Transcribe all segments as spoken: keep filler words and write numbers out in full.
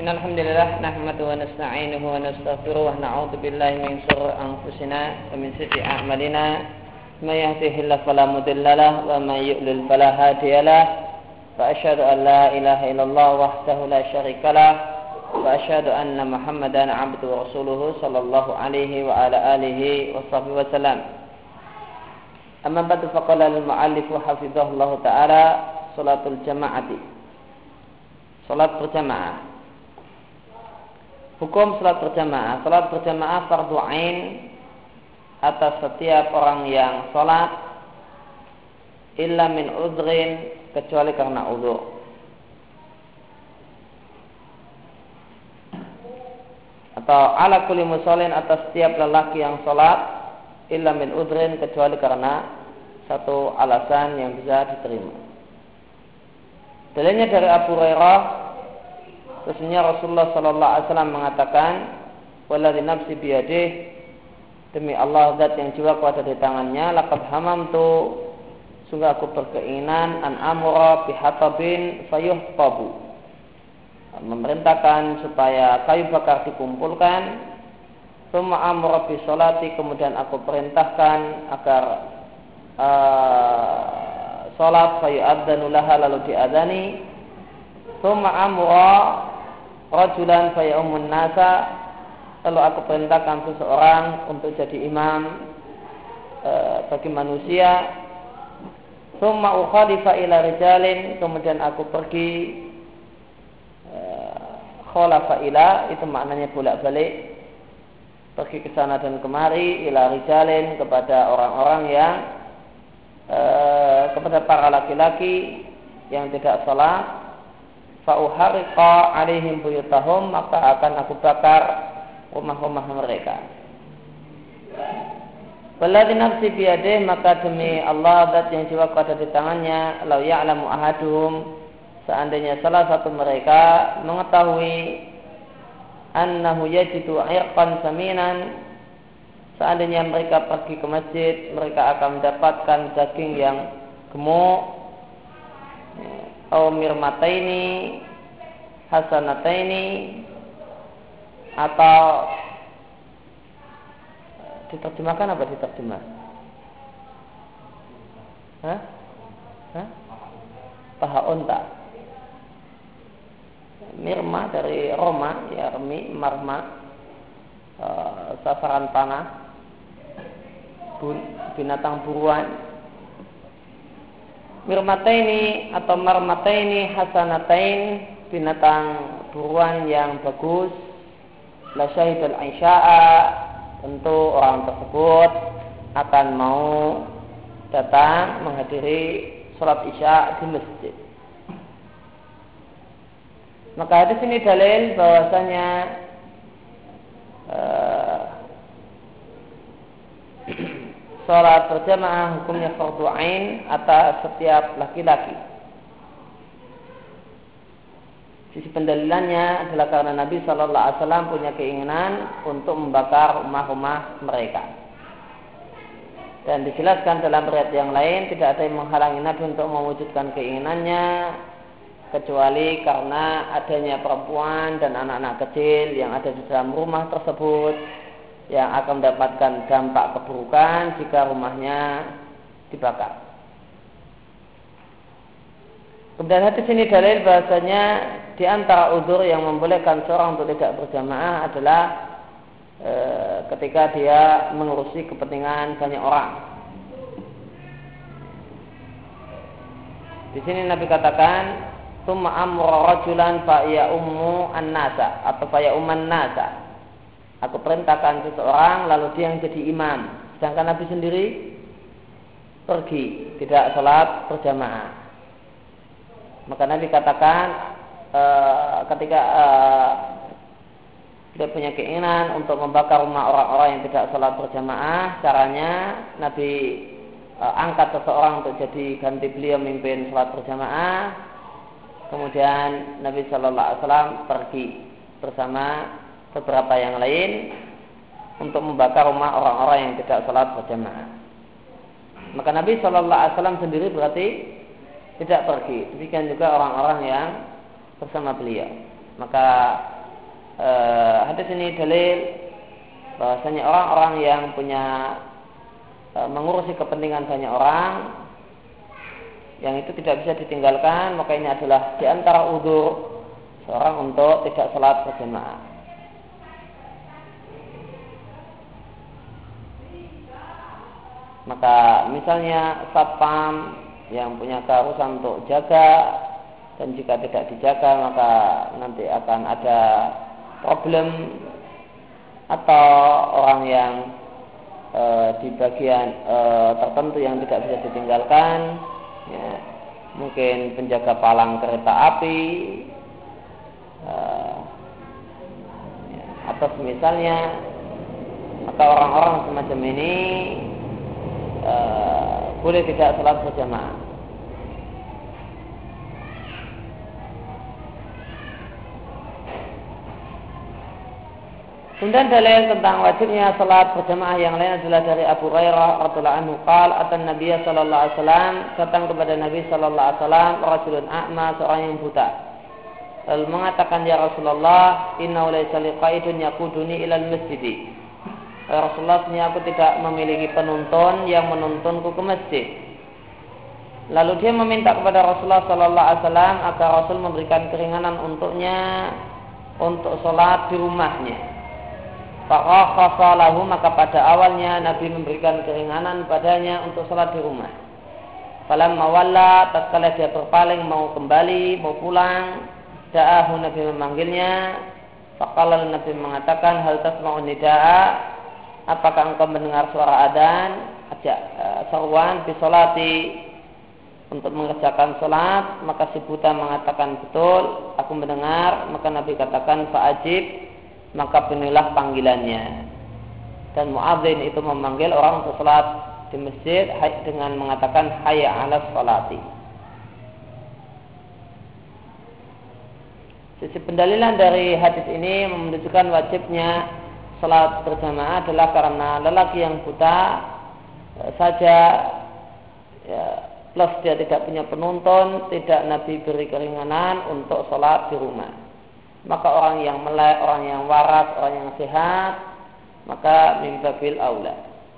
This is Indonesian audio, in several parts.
Innal hamdalillah nahmaduhu wa nasta'inuhu wa nastaghfiruh wa na'udzu billahi min shururi anfusina wa min sayyiati a'malina. May yahdihillahu fala mudilla lahu wa may yudlil fala hadiya lahu. Wa asyhadu an la ilaha illallah wahdahu la syarika lahu wa asyhadu anna Muhammadan 'abduhu wa rasuluhu sallallahu alaihi wa ala alihi wa sahbihi wa sallam. Amma ba'du faqala al-mu'allif hafizahullahu ta'ala salatul jama'ati. Salat berjamaah. Hukum salat berjamaah. Salat berjamaah fardhu ain atas setiap orang yang salat illa min udhrin, kecuali karena udhur. Atau ala kulli musallin, atas setiap lelaki yang salat illa min udhrin, kecuali karena satu alasan yang bisa diterima. Dalilnya dari Abu Hurairah, sesungguhnya Rasulullah sallallahu alaihi wasallam mengatakan, "Walladzi nafsi biyadihi, demi Allah zat yang jiwaku ada di tangannya, laqad hamamtu, sungguh aku berkeinginan an amura bihatabin fayuhtabu, memerintahkan supaya kayu bakar dikumpulkan, tsumma amura bi sholati, kemudian aku perintahkan agar uh, salat fayu'adzanu laha, lalu diadzani, tsumma amura rajulan fayaumun nasa, lalu aku perintahkan seseorang untuk jadi imam e, bagi manusia, tsumma ukhalifa ila rijalin, kemudian aku pergi e, khalafa ila, itu maknanya bolak-balik, pergi ke sana dan kemari, ila rijalin, kepada orang-orang yang e, kepada para laki-laki yang tidak salat, fa'uhariqa alaihim buyutahum, maka akan aku bakar rumah-rumah mereka. Walladzi nafsi biyadihi, maka demi Allah zat yang jiwaku ada di tangannya, law ya'lamu ahaduhum, seandainya salah satu mereka mengetahui, annahu yajidu 'irqan saminan, seandainya mereka pergi ke masjid, mereka akan mendapatkan daging yang gemuk, au mirmataini hasanataini, atau diterjemahkan apa diterjemah? Hah? Hah? Paha unta. Mirma dari Roma, ya remi, marma, uh, sasaran panah, binatang buruan. Mirmataini atau marmataini hasanatain, binatang buruan yang bagus. La syahidul isya'a, tentu orang tersebut akan mau datang menghadiri salat isya di masjid. Maka hadis ini dalil bahwasanya uh, salat berjamaah hukumnya fardhu ain atas setiap laki-laki. Sisi pendalilannya adalah karena Nabi Shallallahu Alaihi Wasallam punya keinginan untuk membakar rumah-rumah mereka. Dan dijelaskan dalam riwayat yang lain, tidak ada yang menghalangi Nabi untuk mewujudkan keinginannya, kecuali karena adanya perempuan dan anak-anak kecil yang ada di dalam rumah tersebut, yang akan mendapatkan dampak keburukan jika rumahnya dibakar. Kemudian hadis ini dalil bahasanya di antara udzur yang membolehkan seorang untuk tidak berjamaah adalah e, ketika dia mengurusi kepentingan banyak orang. Di sini Nabi katakan, "Tsumma amra rajulan fa ya ummu an-nasa," atau fa ya umman nasa. Aku perintahkan seseorang lalu dia yang jadi imam, sedangkan Nabi sendiri pergi tidak salat berjamaah. Maka Nabi katakan e, ketika e, dia punya keinginan untuk membakar rumah orang-orang yang tidak salat berjamaah, caranya Nabi e, angkat seseorang untuk jadi ganti beliau memimpin salat berjamaah. Kemudian Nabi Shallallahu Alaihi Wasallam pergi bersama beberapa yang lain untuk membakar rumah orang-orang yang tidak salat berjamaah. Maka Nabi Shallallahu Alaihi Wasallam sendiri berarti tidak pergi. Demikian juga orang-orang yang bersama beliau. Maka eh, hadis ini dalil bahwasanya orang-orang yang punya eh, mengurusi kepentingan banyak orang yang itu tidak bisa ditinggalkan, maka ini adalah di antara udzur seorang untuk tidak salat berjamaah. Maka misalnya satpam yang punya keharusan untuk jaga, dan jika tidak dijaga maka nanti akan ada problem, atau orang yang e, di bagian e, tertentu yang tidak bisa ditinggalkan, ya, mungkin penjaga palang kereta api, e, ya, atau misalnya, maka orang-orang semacam ini e, boleh tidak salat berjamaah. Kemudian dalil tentang wajibnya salat berjamaah yang lain adalah dari Abu Hurairah radhiyallahu anhu qala atan Nabiy sallallahu alaihi wasallam, datang kepada Nabi sallallahu alaihi wasallam rajulun a'ma, seorang yang buta. Lalu mengatakan, ya Rasulullah, inna laysa liqaidun yaquduni ilal masjid. Ya Rasulullah, sebenarnya aku tidak memiliki penuntun yang menuntunku ke masjid. Lalu dia meminta kepada Rasulullah sallallahu alaihi wasallam agar Rasul memberikan keringanan untuknya untuk salat di rumahnya. Faqakhasa lahu, maka pada awalnya Nabi memberikan keringanan padanya untuk salat di rumah. Falamma walla, tatkala dia berpaling mau kembali, mau pulang, da'ahu, Nabi memanggilnya. Faqala, Nabi mengatakan, hal tasma'un nida'a, apakah engkau mendengar suara adzan, ajak uh, seruan bi sholati, untuk mengerjakan salat? Maka si buta mengatakan, betul, aku mendengar. Maka Nabi katakan, fa'ajib, maka penuhilah panggilannya. Dan muadzin itu memanggil orang untuk salat di masjid dengan mengatakan hayya 'alas sholati. Sisi pendalilan dari hadis ini menunjukkan wajibnya salat berjamaah adalah karena lelaki yang buta saja, ya, plus dia tidak punya penuntun, tidak Nabi beri keringanan untuk salat di rumah. Maka orang yang melek, orang yang waras, orang yang sehat, maka min babil aula.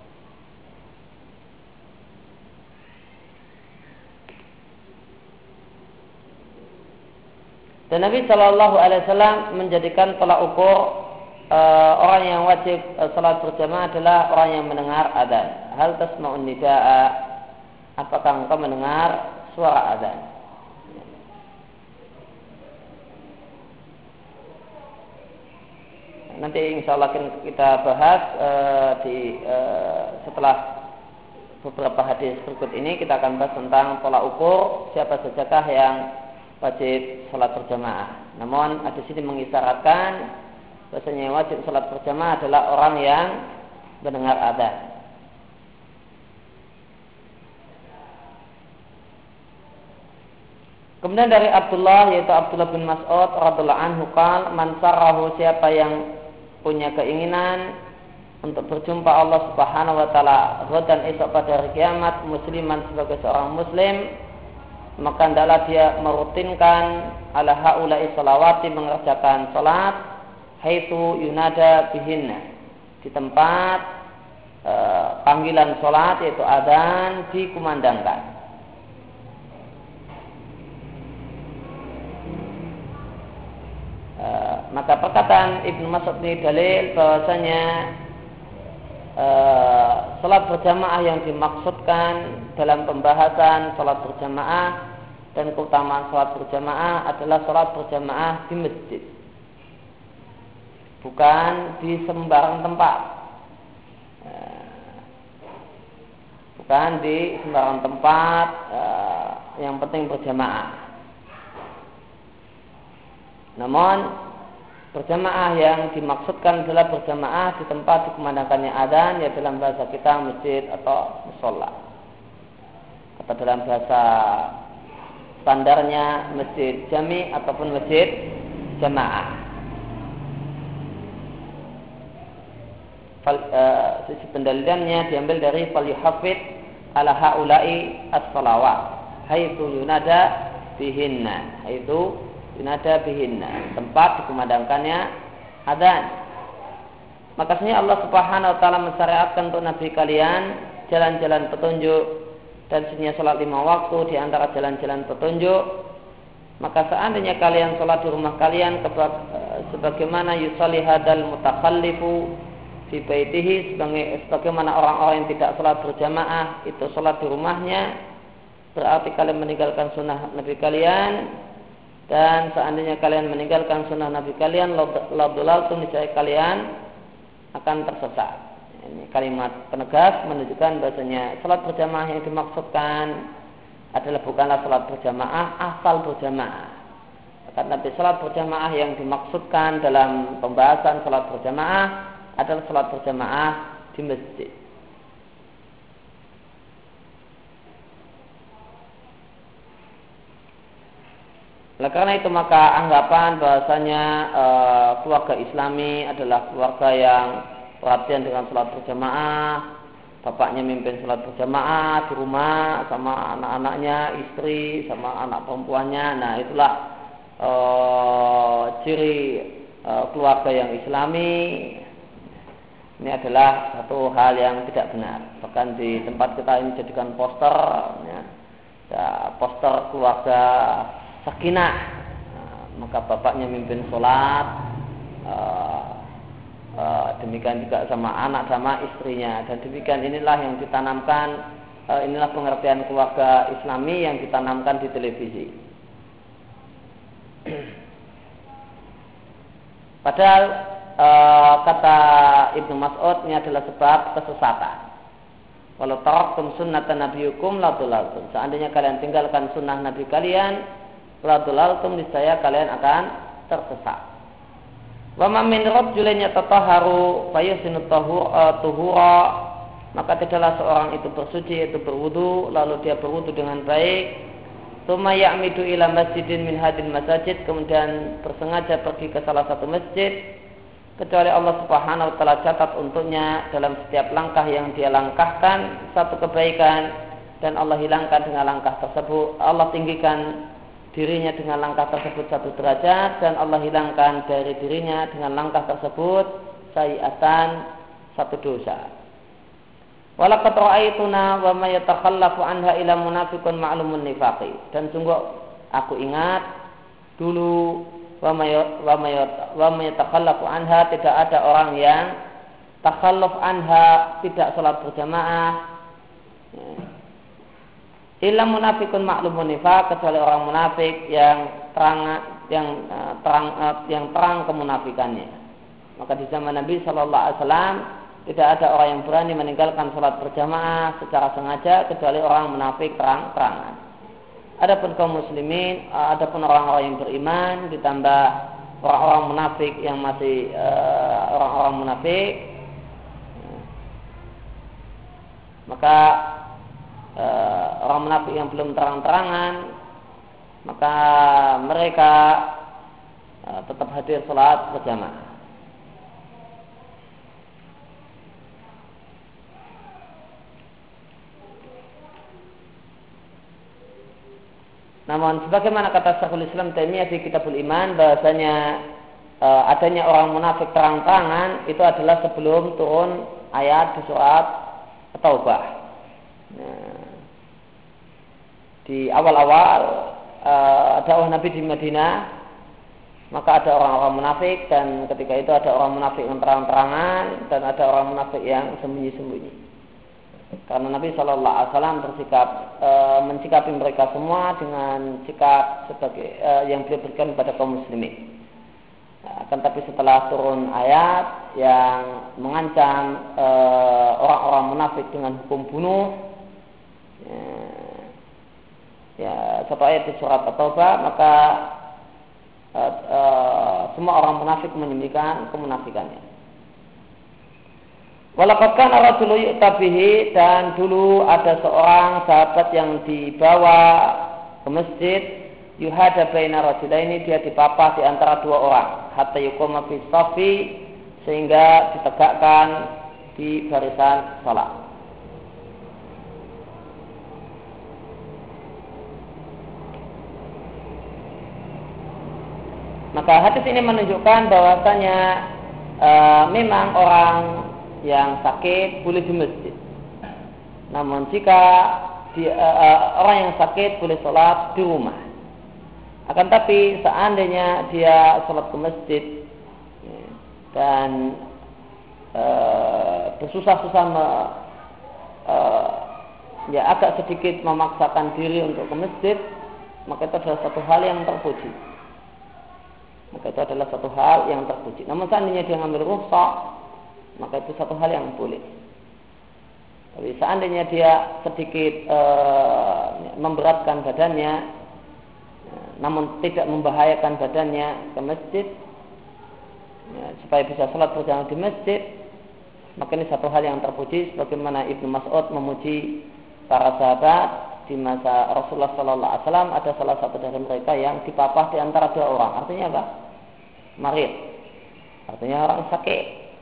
Dan Nabi Shallallahu Alaihi Wasallam menjadikan tolak ukur e, orang yang wajib e, salat berjamaah adalah orang yang mendengar adzan. Hal tasma'un nida'a, apakah engkau mendengar suara adzan? Nanti insya Allah kita bahas uh, di uh, setelah beberapa hadis berikut ini, kita akan bahas tentang tolak ukur siapa sajakah yang wajib salat berjamaah. Namun hadis ini mengisyaratkan bahasanya yang wajib salat berjamaah adalah orang yang mendengar adzan. Kemudian dari Abdullah, yaitu Abdullah bin Mas'ud radhiyallahu anhu qala, man sarahu, siapa yang punya keinginan untuk berjumpa Allah Subhanahu wa taala dan esok pada hari kiamat, musliman, sebagai seorang muslim, maka hendaklah dia merutinkan ala haula'i sholawati, mengerjakan salat haitsu yunada bihinna, di tempat e, panggilan salat yaitu adzan dikumandangkan. Uh, maka perkataan Ibnu Mas'ud ini dalil bahwasanya uh, salat berjamaah yang dimaksudkan dalam pembahasan salat berjamaah dan keutamaan salat berjamaah adalah salat berjamaah di masjid, bukan di sembarang tempat, uh, bukan di sembarang tempat, uh, yang penting berjamaah. Namun berjamaah yang dimaksudkan adalah berjamaah di tempat dikumandangkannya adzan, ya dalam bahasa kita masjid atau musholla, atau dalam bahasa standarnya masjid jami ataupun masjid jamaah. Fal, uh, sisi pendalilannya diambil dari falyuhafid ala haula'i as-salawat haitsu yunada bihinna, haitsu yunada bihinna, tempat dikumandangkannya adzan. Maka sebenarnya Allah Subhanahu wa taala mensyariatkan untuk nabi kalian jalan-jalan petunjuk, dan sebenarnya salat lima waktu di antara jalan-jalan petunjuk. Maka seandainya kalian salat di rumah kalian sebagaimana yusalli hadal mutakhallifu fi baitihi, sebagaimana orang-orang yang tidak salat berjamaah itu salat di rumahnya, berarti kalian meninggalkan sunnah nabi kalian. Dan seandainya kalian meninggalkan sunnah nabi kalian, la dhalaltum, niscaya kalian akan tersesat. Ini kalimat penegas menunjukkan bahasanya salat berjamaah yang dimaksudkan adalah bukanlah salat berjamaah asal berjamaah. Karena salat berjamaah yang dimaksudkan dalam pembahasan salat berjamaah adalah salat berjamaah di masjid. Oleh karena itu maka anggapan bahasanya e, keluarga Islami adalah keluarga yang perhatian dengan salat berjamaah. Bapaknya mimpin salat berjamaah di rumah sama anak-anaknya, istri sama anak perempuannya. Nah itulah e, ciri e, keluarga yang Islami. Ini adalah satu hal yang tidak benar. Bahkan di tempat kita ini jadikan poster, ya, ya, poster keluarga sakinah. Nah, maka bapaknya mimpin sholat, uh, uh, demikian juga sama anak sama istrinya, dan demikian inilah yang ditanamkan, uh, inilah pengertian keluarga Islami yang ditanamkan di televisi. Padahal uh, kata Ibnu Mas'ud ini adalah sebab kesesatan. Walau taraktum sunnatan nabiyukum la dhalaltum. Seandainya kalian tinggalkan sunnah nabi kalian, la dhalaltum, niscaya kalian akan tersesat. Wa man min rajulin yatatahharu fayusinu tuhura, maka tidaklah seorang itu bersuci, itu berwudu, lalu dia berwudu dengan baik. Tsumma ya'midu ila masjidin min hadil masajid, kemudian bersengaja pergi ke salah satu masjid, kecuali Allah Subhanahu wa taala catat untuknya dalam setiap langkah yang dia langkahkan satu kebaikan, dan Allah hilangkan dengan langkah tersebut, Allah tinggikan dirinya dengan langkah tersebut satu derajat, dan Allah hilangkan dari dirinya dengan langkah tersebut sayi'atan, satu dosa. Walaqad ra'aituna wa ma yatakhallafu anha ila munafiqun ma'lumun nifaqi, dan sungguh aku ingat dulu wa ma wa ma yatakhallafu anha, tidak ada orang yang takhalluf anha, tidak salat berjamaah, illa munafiqun ma'lumun nifaq, kecuali orang munafik yang terang yang terang yang terang kemunafikannya. Maka di zaman Nabi sallallahu alaihi wasallam tidak ada orang yang berani meninggalkan salat berjamaah secara sengaja kecuali orang munafik terang-terangan. Adapun kaum muslimin, adapun orang-orang yang beriman ditambah orang-orang munafik yang masih uh, orang-orang munafik, maka uh, orang munafik yang belum terang-terangan, maka mereka uh, tetap hadir salat berjamaah. Namun sebagaimana kata Syekhul Islam Taimiyah di Kitabul Iman, bahasanya e, adanya orang munafik terang-terangan itu adalah sebelum turun ayat di surat At-Taubah. Nah, di awal-awal e, dakwah Nabi di Madinah, maka ada orang-orang munafik, dan ketika itu ada orang munafik yang terang-terangan dan ada orang munafik yang sembunyi-sembunyi. Karena Nabi Shallallahu Alaihi Wasallam bersikap e, mensikapi mereka semua dengan sikap sebagai e, yang beliau berikan kepada kaum muslimin. Akan tapi setelah turun ayat yang mengancam e, orang-orang munafik dengan hukum bunuh, ya, ya satu ayat di surat At-Taubah, maka e, e, semua orang munafik menyembunyikan kemunafikannya. Walaqad kana rajulun yu'ta bihi, dan dulu ada seorang sahabat yang dibawa ke masjid, yuhada baina rajulaini, dia dipapah di antara dua orang, hatta yuqama fi shaffi, sehingga ditegakkan di barisan salat. Maka hadis ini menunjukkan bahwasanya e, memang orang yang sakit boleh di masjid. Namun jika dia, e, e, orang yang sakit boleh sholat di rumah. Akan tapi seandainya dia sholat ke masjid dan e, bersusah-susah me, e, ya agak sedikit memaksakan diri untuk ke masjid, maka itu adalah satu hal yang terpuji. Maka itu adalah satu hal yang terpuji. Namun seandainya dia ngambil rukhsah, maka itu satu hal yang boleh. Tapi seandainya dia sedikit e, memberatkan badannya, namun tidak membahayakan badannya ke masjid, ya, supaya bisa sholat berjamaah di masjid, maka ini satu hal yang terpuji, sebagaimana Ibnu Mas'ud memuji para sahabat di masa Rasulullah Sallallahu Alaihi Wasallam. Ada salah satu dari mereka yang dipapah di antara dua orang. Artinya apa? Marid. Artinya orang sakit.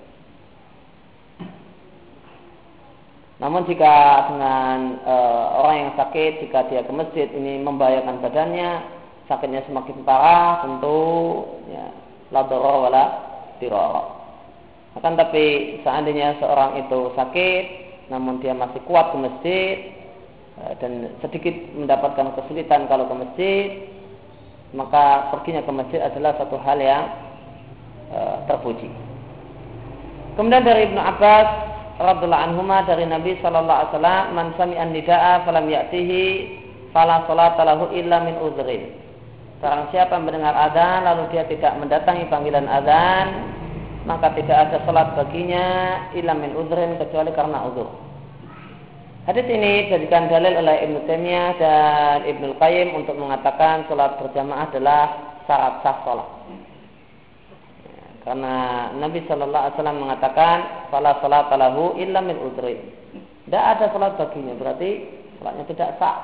Namun jika dengan e, orang yang sakit, jika dia ke masjid ini membahayakan badannya, sakitnya semakin parah, tentu ya, la darara wala dirara. Akan tapi seandainya seorang itu sakit, namun dia masih kuat ke masjid dan sedikit mendapatkan kesulitan kalau ke masjid, maka perginya ke masjid adalah satu hal yang e, terpuji. Kemudian dari Ibnu Abbas radhiyallahu anhuma dari Nabi sallallahu alaihi wasallam, man sami'an nidaa falam ya'tihi fala sholata lahu illa min udhrin. Barang siapa mendengar azan lalu dia tidak mendatangi panggilan azan, maka tidak ada salat baginya illa min udhrin, kecuali karena uzur. Hadis ini dijadikan dalil oleh Ibnu Taimiyah dan Ibnu Qayyim untuk mengatakan salat berjamaah adalah syarat sah salat. Karena Nabi Sallallahu Alaihi Wasallam mengatakan fala sholata lahu illa min udhrin. Tidak ada salat baginya, berarti salatnya tidak sah.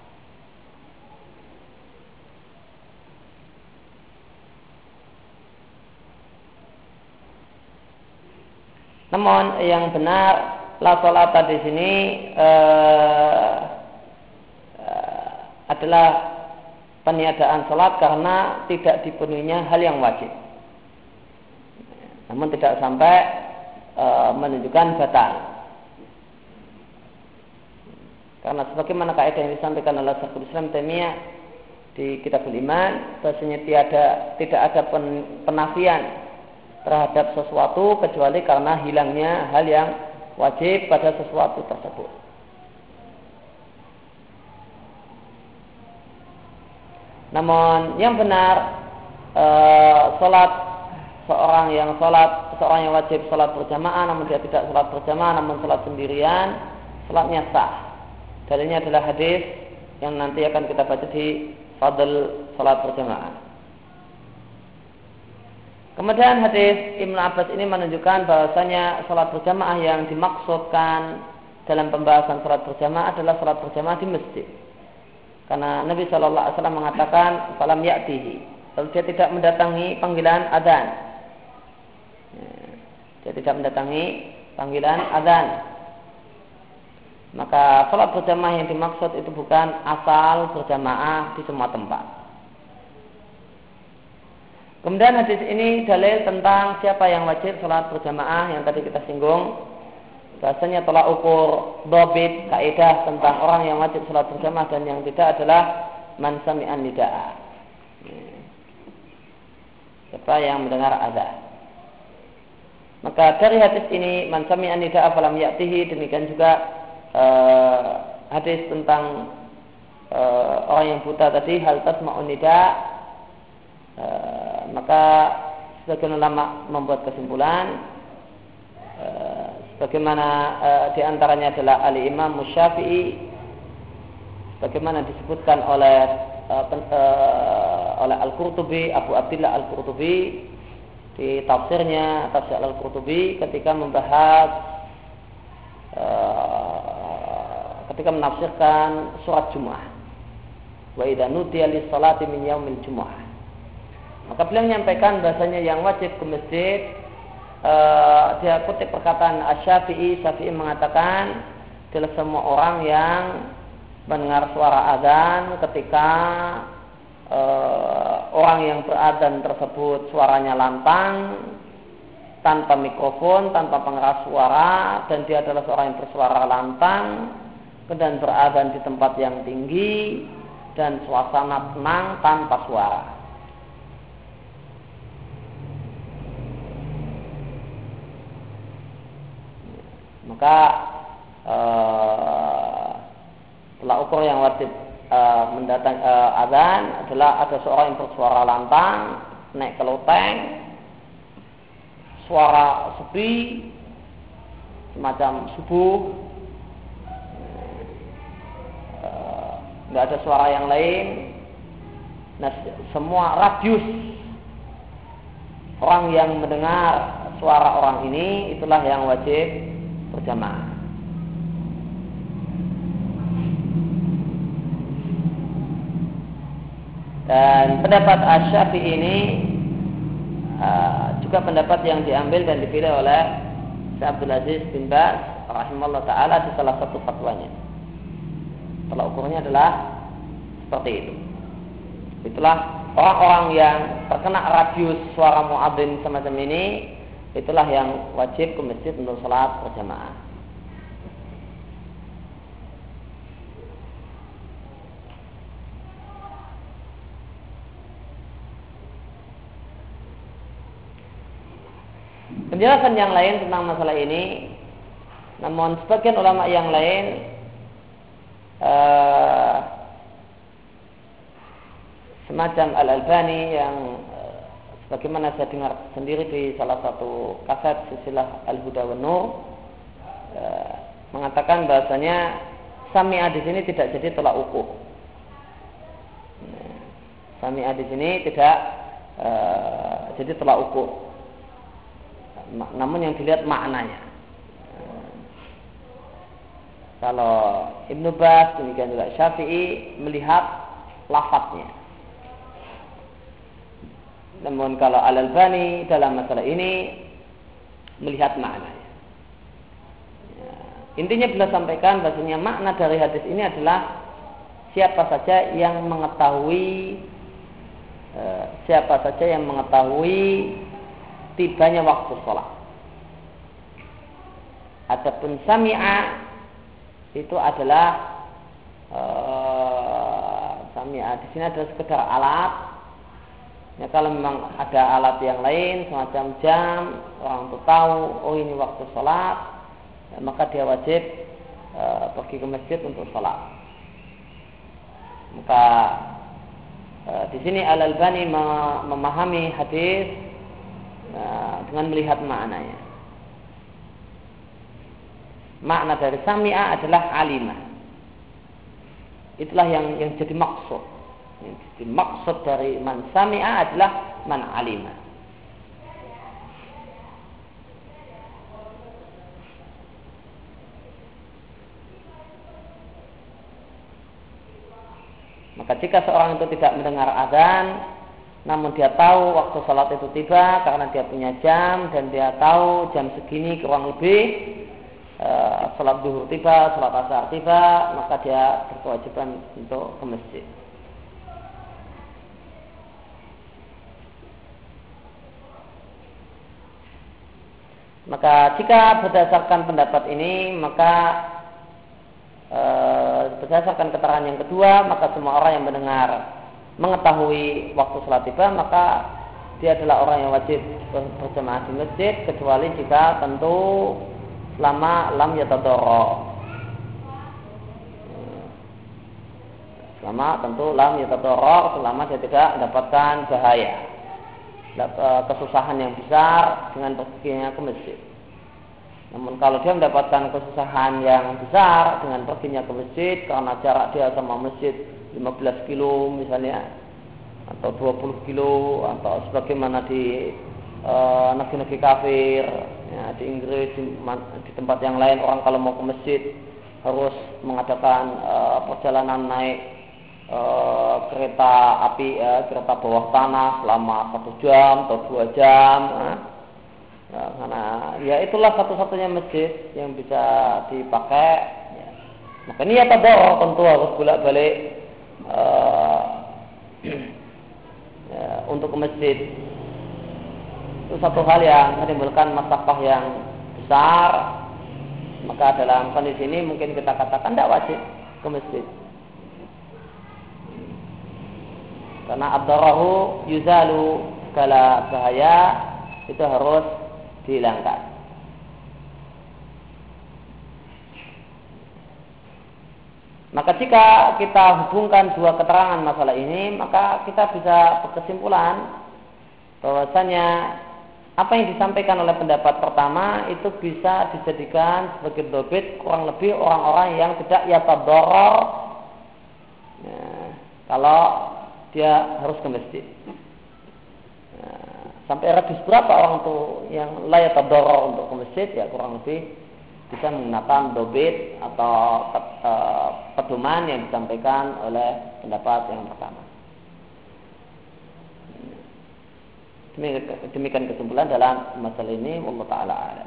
Namun yang benar la sholata di sini uh, uh, adalah peniadaan sholat karena tidak dipenuhinya hal yang wajib. Namun tidak sampai uh, menunjukkan batal. Karena sebagaimana kaidah yang disampaikan oleh Syekhul Islam Taimiyah di Kitabul Iman, bahasanya tiada tidak ada pen, penafian terhadap sesuatu kecuali karena hilangnya hal yang wajib pada sesuatu tersebut. Namun yang benar e, sholat seorang yang sholat seorang yang wajib sholat berjamaah, namun dia tidak sholat berjamaah, namun sholat sendirian, sholatnya sah. Dalilnya adalah hadis yang nanti akan kita baca di fadl sholat berjamaah. Kemudian hadis Ibnu Abbas ini menunjukkan bahwasanya salat berjamaah yang dimaksudkan dalam pembahasan salat berjamaah adalah salat berjamaah di masjid. Karena Nabi Shallallahu Alaihi Wasallam mengatakan falam ya'tihi, lalu dia tidak mendatangi panggilan adzan. Dia tidak mendatangi panggilan adzan. Maka salat berjamaah yang dimaksud itu bukan asal berjamaah di semua tempat. Kemudian hadis ini dalil tentang siapa yang wajib sholat berjamaah yang tadi kita singgung. Bahasanya telah ukur dobit kaidah tentang orang yang wajib sholat berjamaah dan yang tidak adalah man sami'an nida'a. Siapa yang mendengar azan. Maka dari hadis ini man sami'an nida'a falam ya'tihi, demikian juga uh, hadis tentang uh, orang yang buta tadi, hal tasma'un nida'a. Uh, maka sebagian ulama membuat kesimpulan uh, sebagaimana uh, diantaranya adalah Ali Imam Syafi'i, sebagaimana disebutkan oleh uh, pen, uh, oleh Al-Qurtubi, Abu Abdillah Al-Qurtubi di tafsirnya Tafsir Al-Qurtubi ketika membahas uh, ketika menafsirkan surat Jumu'ah, wa idza nudiya lis-salati min yaumil jumu'ah. Maka beliau menyampaikan bahasanya yang wajib ke masjid, uh, dia kutip perkataan Asy-Syafi'i. Syafi'i mengatakan adalah semua orang yang mendengar suara azan ketika uh, orang yang beradzan tersebut suaranya lantang, tanpa mikrofon, tanpa pengeras suara, dan dia adalah seorang yang bersuara lantang dan berazan di tempat yang tinggi dan suasana tenang tanpa suara. Maka eh, tolak ukur yang wajib eh, mendatang eh, azan adalah ada seorang yang bersuara lantang, naik ke loteng, suara sepi, semacam subuh, nggak ada suara yang lain. Nah, semua radius orang yang mendengar suara orang ini itulah yang wajib berjamaah. Dan pendapat Asy-Syafi'i ini uh, juga pendapat yang diambil dan dipilih oleh Syekh Abdul Aziz bin Baz rahimahullah taala di salah satu fatwanya. Tolak ukurnya adalah seperti itu. Itulah orang-orang yang terkena radius suara muadzin semacam ini, itulah yang wajib ke masjid untuk salat berjamaah. Penjelasan yang lain tentang masalah ini, namun sebagian ulama yang lain uh, semacam Al-Albani yang uh, sebagaimana saya dengar sendiri di salah satu kaset silsilah Al-Huda wan Nur, uh, mengatakan bahasanya sami'ah di sini tidak jadi tolak ukur. Nah, sami'ah di sini tidak uh, jadi tolak ukur. Namun yang dilihat maknanya. Kalau Ibnu Baz demikian juga Syafi'i melihat lafadznya. Namun kalau Al-Albani dalam masalah ini melihat maknanya. Ya, intinya beliau sampaikan bahasanya makna dari hadis ini adalah siapa saja yang mengetahui eh, siapa saja yang mengetahui tibanya waktu sholat. Adapun sami'a itu adalah uh, sami'a di sini adalah sekedar alat. Ya, kalau memang ada alat yang lain semacam jam, orang itu tahu oh ini waktu sholat, ya, maka dia wajib uh, pergi ke masjid untuk sholat. Maka uh, di sini Al-Albani memahami hadis Nah, dengan melihat maknanya. Makna dari sami'ah adalah alimah. Itulah yang yang jadi maksud. Yang jadi maksud dari man sami'ah adalah man alimah. Maka jika seorang itu tidak mendengar azan, namun dia tahu waktu salat itu tiba karena dia punya jam dan dia tahu jam segini kurang lebih e, salat zuhur tiba, salat asar tiba, maka dia berkewajiban untuk ke masjid. Maka jika berdasarkan pendapat ini, maka e, berdasarkan keterangan yang kedua, maka semua orang yang mendengar mengetahui waktu salat tiba, maka dia adalah orang yang wajib berjamaah di masjid, kecuali jika tentu selama lam yatadorro, selama tentu lam yatadorro, selama dia tidak mendapatkan bahaya, kesusahan yang besar dengan perginya ke masjid. Namun kalau dia mendapatkan kesusahan yang besar dengan perginya ke masjid karena jarak dia sama masjid lima belas kilo misalnya, atau dua puluh kilo, atau sebagaimana di e, negeri-negeri kafir, ya, di Inggris, di, di tempat yang lain orang kalau mau ke masjid harus mengadakan e, perjalanan naik e, kereta api, ya, kereta bawah tanah selama satu jam atau dua jam. Ya. Nah, karena ya itulah satu-satunya masjid yang bisa dipakai. Ya. Maka niat tadarrur tentu harus bolak-balik Uh, ya, untuk ke masjid. itu satu hal yang menimbulkan masalah yang besar, maka dalam kondisi ini mungkin kita katakan tidak wajib ke masjid. Karena ad-dararu yuzalu, segala bahaya itu harus dihilangkan. Maka jika kita hubungkan dua keterangan masalah ini, maka kita bisa berkesimpulan bahwasanya apa yang disampaikan oleh pendapat pertama itu bisa dijadikan sebagai dobit kurang lebih orang-orang yang tidak yatadoror ya, kalau dia harus ke masjid. Nah, sampai radius berapa orang tuh yang layak tadoror untuk ke masjid, ya kurang lebih bisa menggunakan dobit atau pedoman yang disampaikan oleh pendapat yang pertama. Demikian kesimpulan dalam masalah ini, wallahu taala a'lam.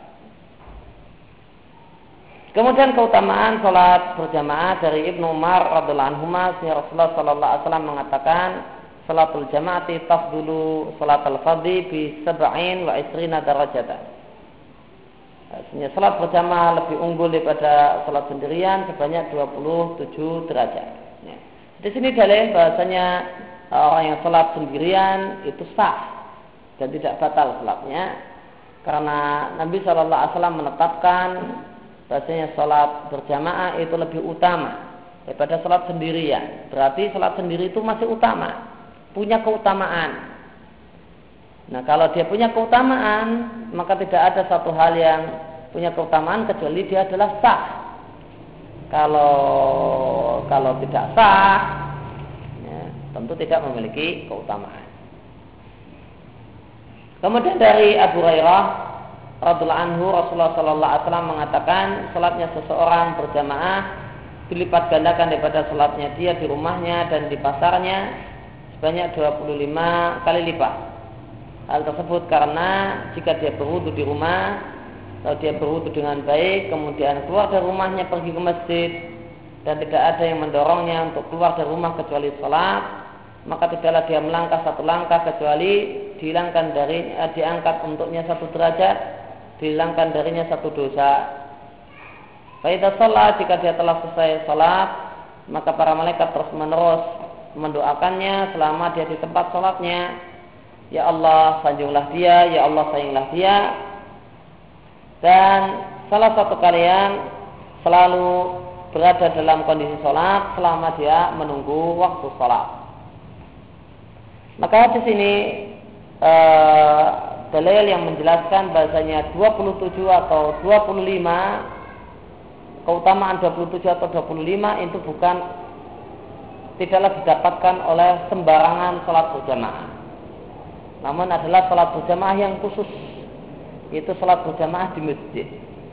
Kemudian keutamaan salat berjamaah dari Ibnu Umar radhiyallahu anhu, Rasulullah sallallahu alaihi wasallam mengatakan, salatul jamaati tafdulu salatul fardhi bi sab'in wa isrina darajatan. Artinya salat berjamaah lebih unggul daripada salat sendirian sebanyak dua puluh tujuh derajat. Ya. Di sini dalil bahasanya orang yang salat sendirian itu sah dan tidak batal salatnya, karena Nabi sallallahu alaihi wasallam menetapkan bahasanya salat berjamaah itu lebih utama daripada salat sendirian. Berarti salat sendiri itu masih utama, punya keutamaan. Nah, kalau dia punya keutamaan, maka tidak ada satu hal yang punya keutamaan kecuali dia adalah sah. Kalau kalau tidak sah, ya, tentu tidak memiliki keutamaan. Kemudian dari Abu Hurairah radhiyallahu anhu, Rasulullah sallallahu alaihi wasallam mengatakan, salatnya seseorang berjamaah dilipat gandakan daripada salatnya dia di rumahnya dan di pasarnya sebanyak dua puluh lima kali lipat. Hal tersebut karena jika dia berwudu di rumah, kalau dia berwudu dengan baik, kemudian keluar dari rumahnya pergi ke masjid dan tidak ada yang mendorongnya untuk keluar dari rumah kecuali salat, maka tidaklah dia melangkah satu langkah kecuali dihilangkan dari eh, diangkat untuknya satu derajat, dihilangkan darinya satu dosa. Fa idza shalla, jika dia telah selesai salat, maka para malaikat terus menerus mendoakannya selama dia di tempat salatnya. Ya Allah, sanjunglah dia, ya Allah, sayanglah dia. Dan salah satu kalian selalu berada dalam kondisi salat selama dia menunggu waktu salat. Maka di sini eh, dalil yang menjelaskan bahasanya dua puluh tujuh atau dua puluh lima, keutamaan dua puluh tujuh atau dua puluh lima itu bukan tidaklah didapatkan oleh sembarangan salat berjamaah, namun adalah salat berjamaah yang khusus, yaitu salat berjamaah di masjid.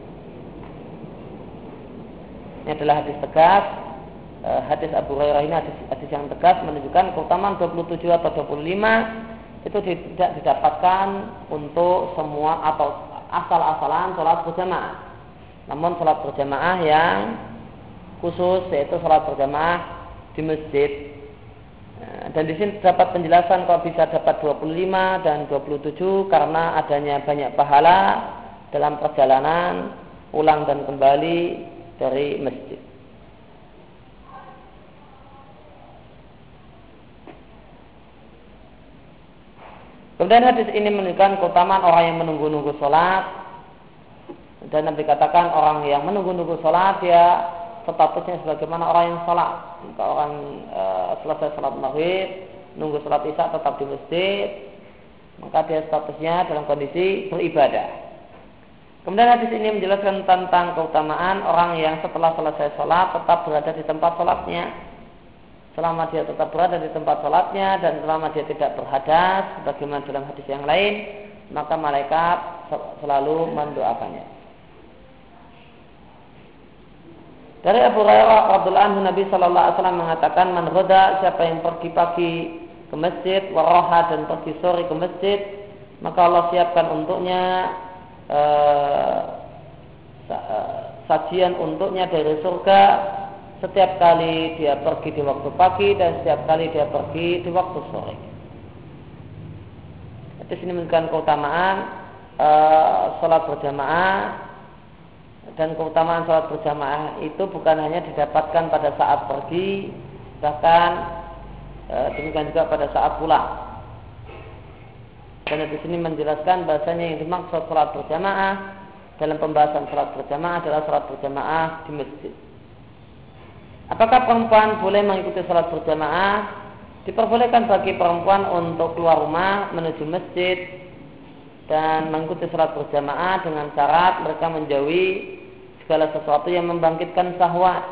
Ini adalah hadis tegas, hadis Abu Hurairah ini hadis, hadis yang tegas menunjukkan keutamaan dua puluh tujuh atau dua puluh lima itu tidak didapatkan untuk semua atau asal-asalan salat berjamaah. Namun salat berjamaah yang khusus, yaitu salat berjamaah di masjid. Dan di sini dapat penjelasan kok bisa dapat dua puluh lima dan dua puluh tujuh karena adanya banyak pahala dalam perjalanan pulang dan kembali dari masjid. Kemudian hadis ini menunjukkan keutamaan orang yang menunggu-nunggu sholat. Dan Nabi katakan orang yang menunggu-nunggu sholat dia statusnya sebagaimana orang yang sholat. Jika orang e, selesai sholat maghrib, nunggu sholat isya tetap di masjid, maka dia statusnya dalam kondisi beribadah. Kemudian hadis ini menjelaskan tentang keutamaan orang yang setelah selesai sholat tetap berada di tempat sholatnya. Selama dia tetap berada di tempat sholatnya dan selama dia tidak berhadas, sebagaimana dalam hadis yang lain, maka malaikat selalu mendoakannya. Dari Abu Hurairah radhiyallahu anhu, Nabi sallallahu alaihi wasallam mengatakan, man ghada, siapa yang pergi pagi ke masjid, waraha, dan pergi sore ke masjid, maka Allah siapkan untuknya uh, sajian untuknya dari surga setiap kali dia pergi di waktu pagi dan setiap kali dia pergi di waktu sore. Di di sini menunjukkan keutamaan e, sholat berjamaah, dan keutamaan sholat berjamaah itu bukan hanya didapatkan pada saat pergi, bahkan e, demikian juga pada saat pulang. Dan di sini menjelaskan bahasanya yang dimaksud sholat berjamaah dalam pembahasan sholat berjamaah adalah sholat berjamaah di masjid. Apakah perempuan boleh mengikuti sholat berjamaah? Diperbolehkan bagi perempuan untuk keluar rumah menuju masjid dan mengikuti sholat berjamaah dengan syarat mereka menjauhi segala sesuatu yang membangkitkan syahwat.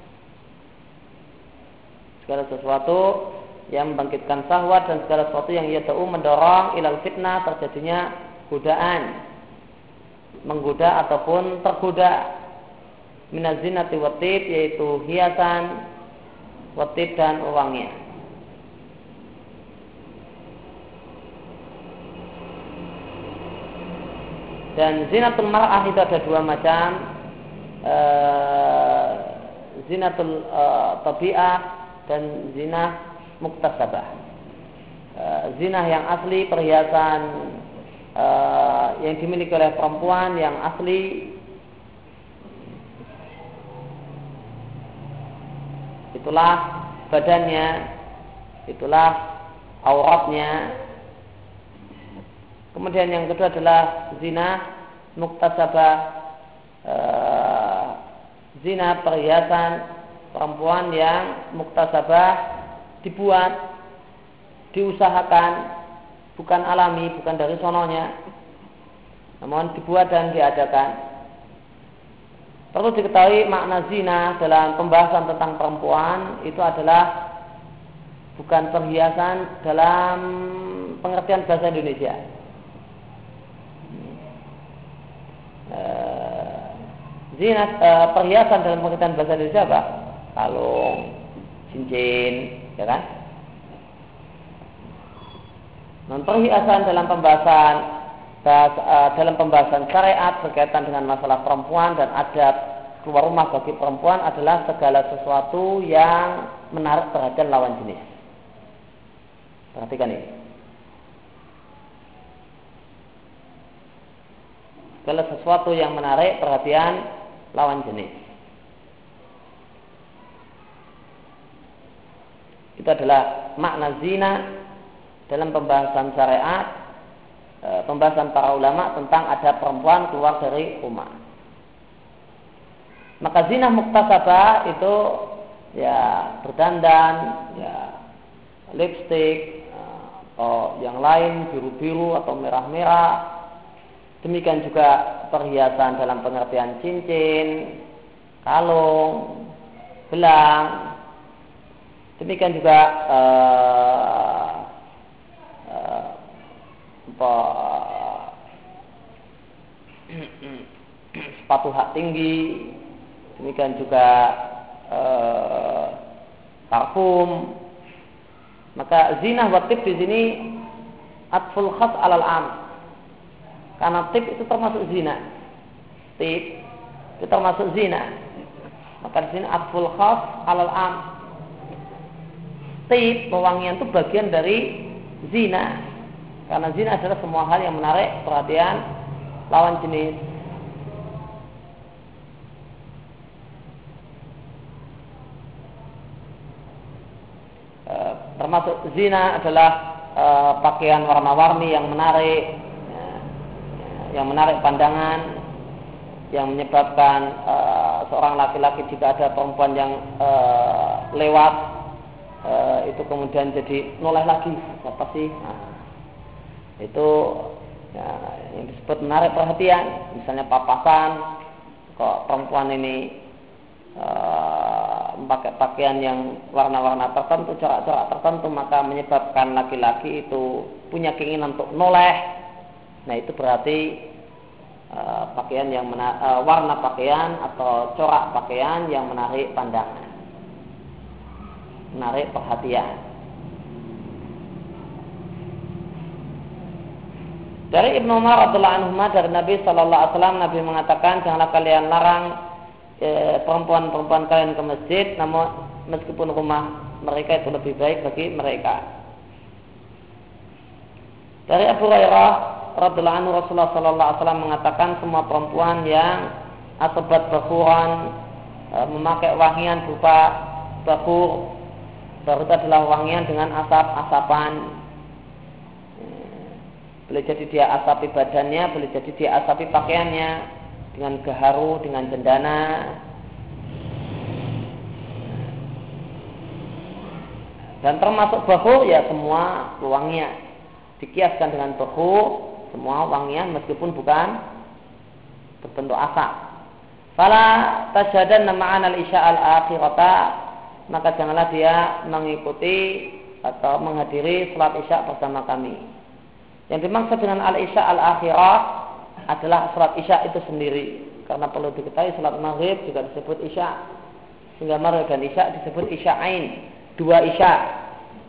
Segala sesuatu yang membangkitkan syahwat dan segala sesuatu yang yad'u mendorong ilal fitnah, terjadinya godaan, menggoda ataupun tergoda, minaz zinati watib, yaitu hiasan, watib dan uangnya. Dan zinatul mar'ah itu ada dua macam, e, zinatul e, tabi'ah dan zina muktasabah. E, zina yang asli, perhiasan e, yang dimiliki oleh perempuan yang asli, itulah badannya, itulah auratnya. Kemudian yang kedua adalah zina muktasabah, e, zina perhiasan perempuan yang muktasabah, dibuat, diusahakan, bukan alami, bukan dari sononya, namun dibuat dan diadakan. Perlu diketahui makna zina dalam pembahasan tentang perempuan itu adalah bukan perhiasan dalam pengertian bahasa Indonesia. Zina e, perhiasan dalam pengertian bahasa Indonesia apa? Kalung, cincin, ya kan? Non perhiasan dalam pembahasan bahasa, e, dalam pembahasan syariat berkaitan dengan masalah perempuan dan adab keluar rumah bagi perempuan adalah segala sesuatu yang menarik perhatian lawan jenis. Perhatikan ini. Segala sesuatu yang menarik perhatian lawan jenis. Itu adalah makna zina dalam pembahasan syariat, pembahasan para ulama tentang adab perempuan keluar dari rumah. Maka zina muktasabah itu ya berdandan, ya lipstik atau yang lain, biru-biru atau merah-merah. Demikian juga perhiasan dalam pengertian cincin, kalung, gelang. Demikian juga uh, uh, uh, sepatu hak tinggi. Demikian juga uh, parfum. Maka zina wa tib di sini atful khas alal am. Karena tib itu termasuk zina. Tib itu termasuk zina. Maka di sini atful khas alal am. Tib, pewangian itu bagian dari zina. Karena zina adalah semua hal yang menarik perhatian lawan jenis. E, termasuk zina adalah e, pakaian warna-warni yang menarik, yang menarik pandangan, yang menyebabkan uh, seorang laki-laki jika ada perempuan yang uh, lewat uh, itu kemudian jadi noleh lagi, apa sih? Nah, itu ya, yang disebut menarik perhatian. Misalnya papasan, kok perempuan ini uh, memakai pakaian yang warna-warna tertentu, corak-corak tertentu, maka menyebabkan laki-laki itu punya keinginan untuk noleh. Nah itu berarti uh, pakaian yang mena- uh, warna pakaian atau corak pakaian yang menarik pandangan, menarik perhatian. Dari Ibnu Umar radhiyallahu anhu dari Nabi Shallallahu Alaihi Wasallam, Nabi mengatakan janganlah kalian larang eh, perempuan-perempuan kalian ke masjid, namun meskipun rumah mereka itu lebih baik bagi mereka. Dari Abu Hurairah radhiyallahu anhu, Rasulullah sallallahu alaihi wasallam mengatakan semua perempuan yang asabat bakhuran, e, memakai wangian berupa bakhur, bakhur itu adalah wangian dengan asap-asapan. E, boleh jadi dia asapi badannya, boleh jadi dia asapi pakaiannya dengan gaharu, dengan cendana. Dan termasuk bakhur ya semua wangian. Dikiaskan dengan bakhur, semua wangian meskipun bukan berbentuk asap. Fala tashadanna ma'ana al-isya al-akhirata, maka janganlah dia mengikuti atau menghadiri salat isya bersama kami. Yang dimaksud dengan al-isya al-akhirah adalah salat isya itu sendiri, karena perlu diketahui salat maghrib juga disebut isya, sehingga maghrib dan isya disebut isya'ain, dua isya.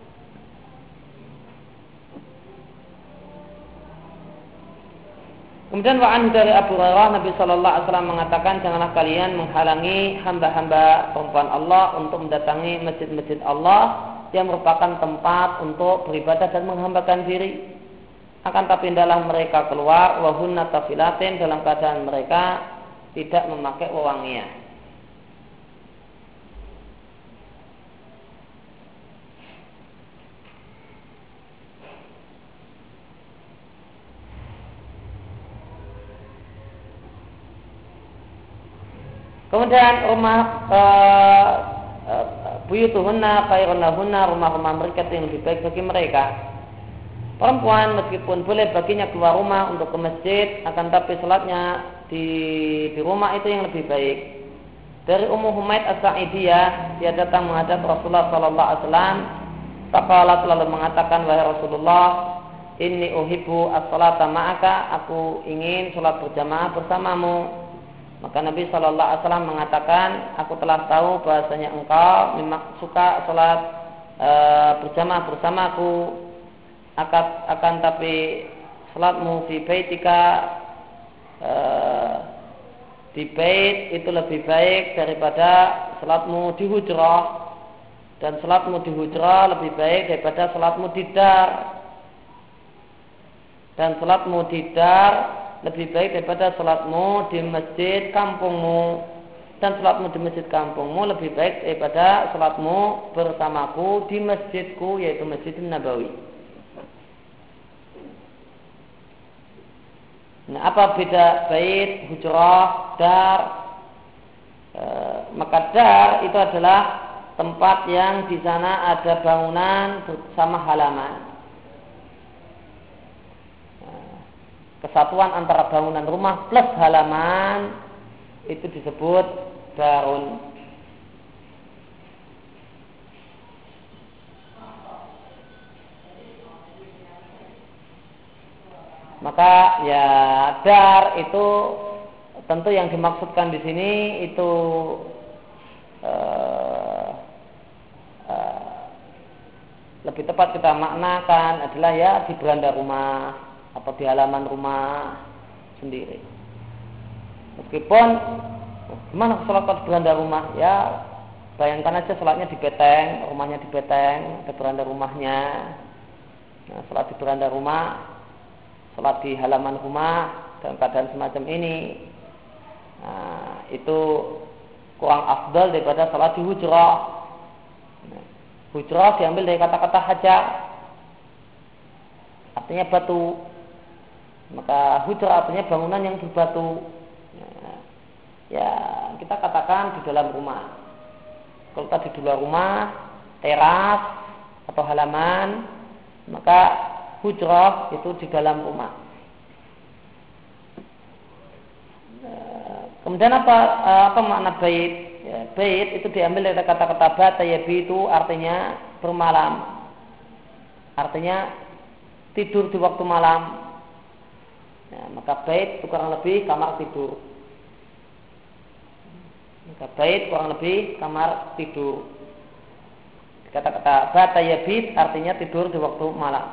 Kemudian wa'an dari Abu Hurairah, Nabi Shallallahu Alaihi Wasallam mengatakan, janganlah kalian menghalangi hamba-hamba perempuan Allah untuk mendatangi masjid-masjid Allah yang merupakan tempat untuk beribadah dan menghambakan diri. Akan tapi hendaklah mereka keluar wahunna tafilatin, dalam keadaan mereka tidak memakai wewangian. Kemudian rumah uh, uh, buyutuhunna khairun lahunna, rumah-rumah mereka yang lebih baik bagi mereka. Perempuan meskipun boleh baginya keluar rumah untuk ke masjid, akan tapi salatnya di di rumah itu yang lebih baik. Dari Ummu Humaid As-Sa'idiyah, dia datang menghadap Rasulullah sallallahu alaihi wasallam. Faqala, selalu mengatakan, wahai Rasulullah, inni uhibbu as-salata ma'aka, aku ingin salat berjamaah bersamamu. Maka Nabi Shallallahu Alaihi Wasallam mengatakan, aku telah tahu bahasanya engkau memang suka sholat e, berjamaah bersamaku, akan, akan tapi sholatmu di baitika, e, di bait itu lebih baik daripada sholatmu di hujrah, dan sholatmu di hujrah lebih baik daripada sholatmu di dar, dan sholatmu di dar lebih baik daripada salatmu di masjid kampungmu, dan salatmu di masjid kampungmu lebih baik daripada salatmu bersamaku di masjidku, yaitu Masjid Nabawi. Nah, apa beda bait, hujrah, dar? E, maka dar itu adalah tempat yang di sana ada bangunan bersama halaman. Kesatuan antara bangunan rumah plus halaman itu disebut darun. Maka ya dar itu tentu yang dimaksudkan di sini itu uh, uh, lebih tepat kita maknakan adalah ya di beranda rumah atau di halaman rumah sendiri. Meskipun gimana sholat di beranda rumah, ya bayangkan aja sholatnya di beteng, rumahnya di beteng, ada beranda rumahnya. Nah, sholat di beranda rumah, sholat di halaman rumah dalam keadaan semacam ini, nah, itu kurang afdal daripada sholat di hujrah. Nah, hujrah diambil dari kata-kata hajar, artinya batu. Maka hujrah artinya bangunan yang berbatu. Nah, ya kita katakan di dalam rumah. Kalau tadi di luar rumah, teras atau halaman, maka hujrah itu di dalam rumah. Kemudian apa apa makna bait? Ya, bait itu diambil dari kata-kata bata yabitu, artinya bermalam. Artinya tidur di waktu malam. Ya, maka bait itu kurang lebih kamar tidur. Maka bait kurang lebih kamar tidur. Kata-kata bata yabit artinya tidur di waktu malam.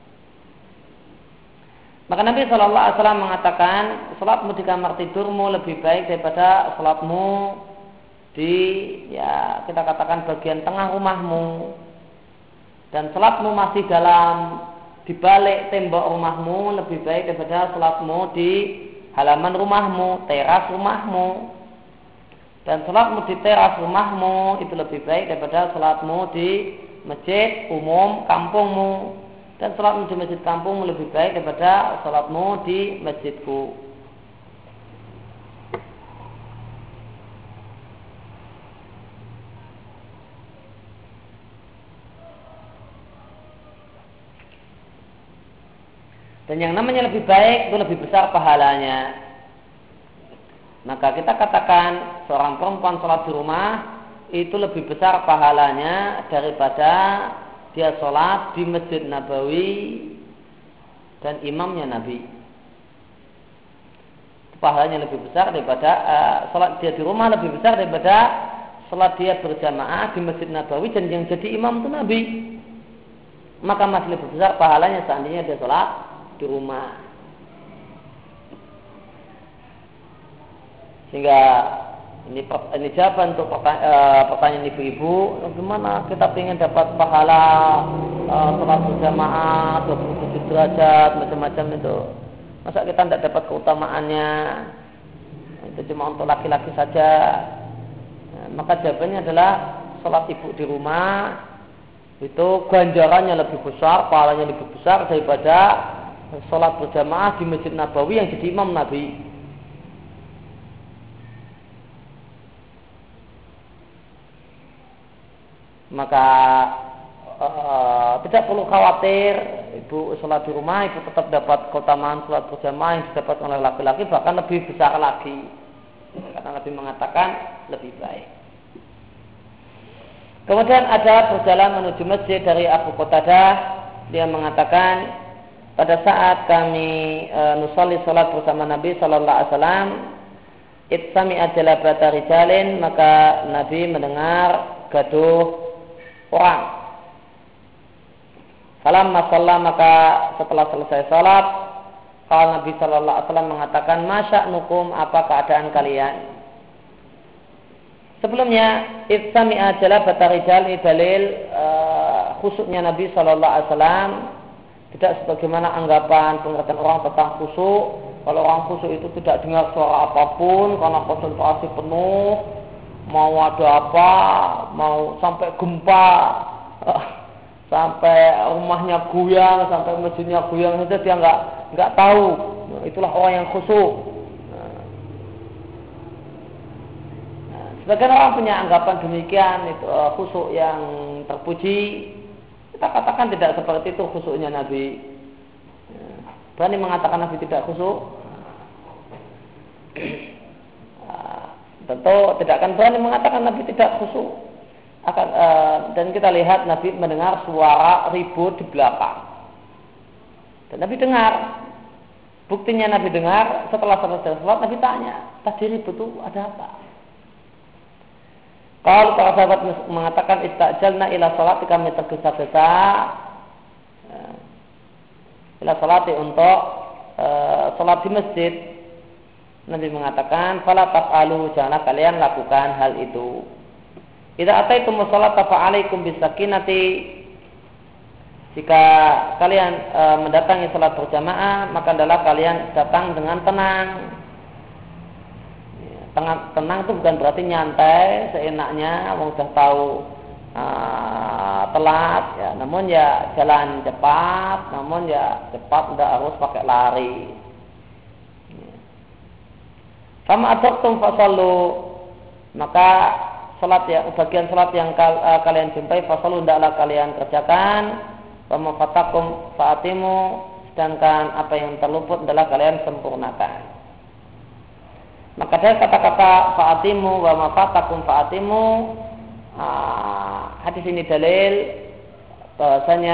Maka Nabi Shallallahu Alaihi Wasallam mengatakan, salatmu di kamar tidurmu lebih baik daripada salatmu di, ya kita katakan bagian tengah rumahmu, dan salatmu masih dalam di balik tembok rumahmu lebih baik daripada salatmu di halaman rumahmu, teras rumahmu. Dan salatmu di teras rumahmu itu lebih baik daripada salatmu di masjid umum kampungmu. Dan salatmu di masjid kampungmu lebih baik daripada salatmu di masjidku. Dan yang namanya lebih baik itu lebih besar pahalanya. Maka kita katakan seorang perempuan sholat di rumah itu lebih besar pahalanya daripada dia sholat di Masjid Nabawi dan imamnya Nabi. Pahalanya lebih besar daripada uh, sholat dia di rumah lebih besar daripada sholat dia berjamaah di Masjid Nabawi dan yang jadi imam itu Nabi. Maka masih lebih besar pahalanya seandainya dia sholat di rumah. Sehingga ini, ini jawaban untuk pertanya, e, pertanyaan ibu-ibu, bagaimana kita ingin dapat pahala e, sholat berjamaah dua puluh tujuh derajat macam-macam itu, masa kita tidak dapat keutamaannya? Itu cuma untuk laki-laki saja. Nah, maka jawabannya adalah sholat ibu di rumah itu ganjarannya lebih besar, pahalanya lebih besar daripada sholat berjamaah di Masjid Nabawi yang jadi imam Nabi. Maka uh, tidak perlu khawatir, ibu sholat di rumah ibu tetap dapat keutamaan sholat berjamaah yang didapatkan oleh laki-laki, bahkan lebih besar lagi, karena Nabi mengatakan lebih baik. Kemudian ada berjalan menuju masjid dari Abu Qatadah, dia mengatakan, pada saat kami e, nusolli sholat bersama Nabi Sallallahu Alaihi Wasallam, itsami ajalabata rijalin, maka Nabi mendengar gaduh orang. Falamma shalla, maka setelah selesai sholat, kalau Nabi Sallallahu Alaihi Wasallam mengatakan, masya'nukum, apa keadaan kalian? Sebelumnya, itsami ajalabata rijal ini dalil e, khusyuknya Nabi Sallallahu Alaihi Wasallam. Tidak sebagaimana anggapan pengertian orang tentang khusyuk. Kalau orang khusyuk itu tidak dengar suara apapun karena konsentrasi penuh, mau ada apa, mau sampai gempa, sampai rumahnya goyang, sampai masjidnya goyang saja dia nggak nggak tahu. Nah, itulah orang yang khusyuk. Nah, sebagian orang punya anggapan demikian, itu uh, khusyuk yang terpuji. Kita katakan tidak seperti itu khusyuknya Nabi. Berani mengatakan Nabi tidak khusyuk? Tentu tidak akan berani mengatakan Nabi tidak khusyuk. Akan, uh, dan kita lihat Nabi mendengar suara ribut di belakang. Dan Nabi dengar. Buktinya Nabi dengar, setelah selesai sholat Nabi tanya, tadi ribut itu ada apa? Kalau para sahabat mengatakan istajalna ila sholati, kami tergesa-gesa ila sholati untuk e, sholat di masjid. Nabi mengatakan fala taf'alu, janganlah kalian lakukan hal itu. Idza ataitum sholata fa'alaikum bisakinati, jika kalian e, mendatangi sholat berjamaah maka adalah kalian datang dengan tenang. Tenang, tenang itu bukan berarti nyantai seenaknya, orang sudah tahu uh, telat, ya, namun ya jalan cepat, namun ya cepat tidak harus pakai lari. Sama adoktum fasallu, maka salat ya, bagian salat yang kal, uh, kalian jumpai fasallu hendaklah kalian kerjakan. Wa fatakum faatimu, sedangkan apa yang terluput adalah kalian sempurnakan. Maka dari kata-kata fa'atimu wa mafatakum fa'atimu, uh, hadis ini dalil bahwasanya